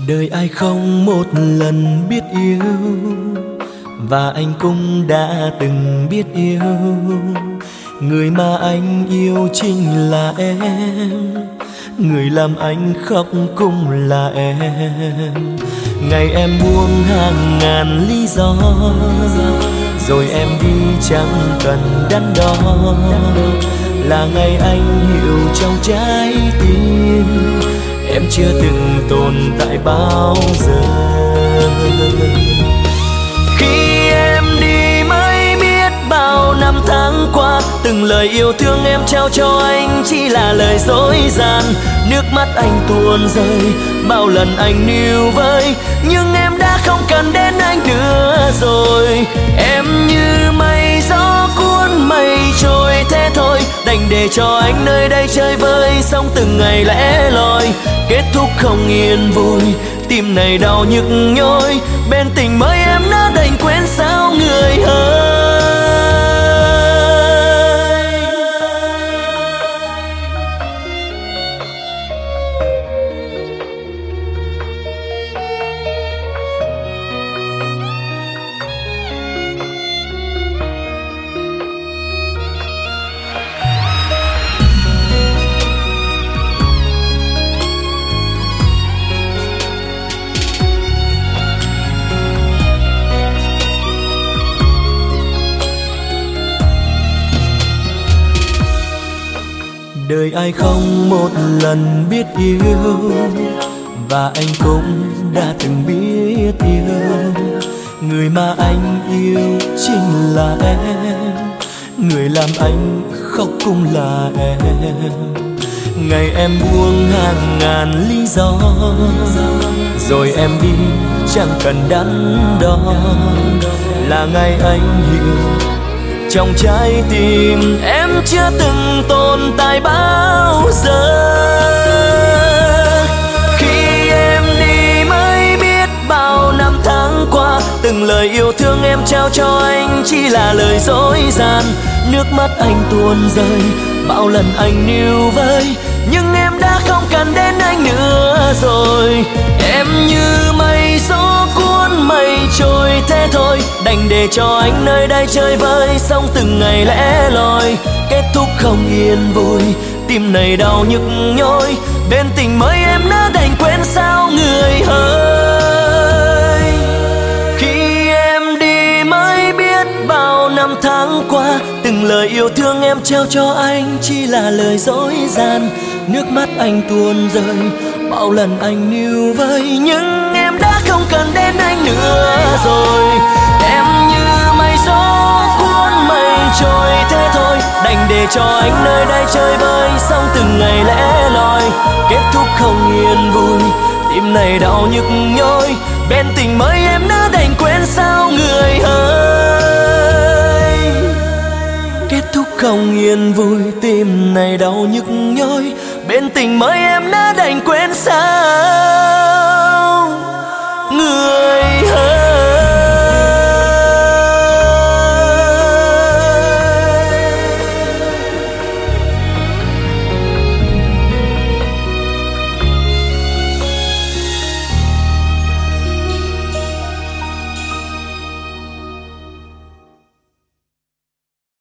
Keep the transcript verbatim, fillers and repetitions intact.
Đời ai không một lần biết yêu, và anh cũng đã từng biết yêu. Người mà anh yêu chính là em, người làm anh khóc cũng là em. Ngày em buông hàng ngàn lý do, rồi em đi chẳng cần đắn đo, là ngày anh hiểu trong trái tim em chưa từng tồn tại bao giờ. Khi em đi mới biết bao năm tháng qua, từng lời yêu thương em trao cho anh chỉ là lời dối gian. Nước mắt anh tuôn rơi bao lần anh níu vơi, nhưng em đã không cần đến anh nữa rồi. Em như mây gió cuốn mây trôi thế thôi, đành để cho anh nơi đây chơi vơi, sống từng ngày lẻ loi. Kết thúc không yên vui, tim này đau nhức nhói, bên tình mới em đã đành quên sao người ơi. Đời ai không một lần biết yêu, và anh cũng đã từng biết yêu. Người mà anh yêu chính là em, người làm anh khóc cũng là em. Ngày em buông hàng ngàn lý do, rồi em đi chẳng cần đắn đo, là ngày anh hiểu trong trái tim em chưa từng tồn tại bao giờ. Khi em đi mới biết bao năm tháng qua, từng lời yêu thương em trao cho anh chỉ là lời dối gian. Nước mắt anh tuôn rơi bao lần anh níu vơi, nhưng em đã không cần đến anh nữa rồi. Em như mây gió cuốn mây trôi thế thôi, đành để cho anh nơi đây chơi vơi, sống từng ngày lẻ loi. Kết thúc không yên vui, tim này đau nhức nhói, bên tình mới em đã đành quên sao người ơi. Khi em đi mới biết bao năm tháng qua, từng lời yêu thương em trao cho anh chỉ là lời dối gian. Nước mắt anh tuôn rơi bao lần anh níu vơi, nhưng em đã không cần đến anh nữa rồi. Em như mây gió cuốn mây trôi thế thôi, đành để cho anh nơi đây chơi vơi, sống từng ngày lẻ loi. Kết thúc không yên vui, tim này đau nhức nhói, bên tình mới em đã đành quên sao người ơi. Kết thúc không yên vui, tim này đau nhức nhói, bên tình mới em đã đành quên sao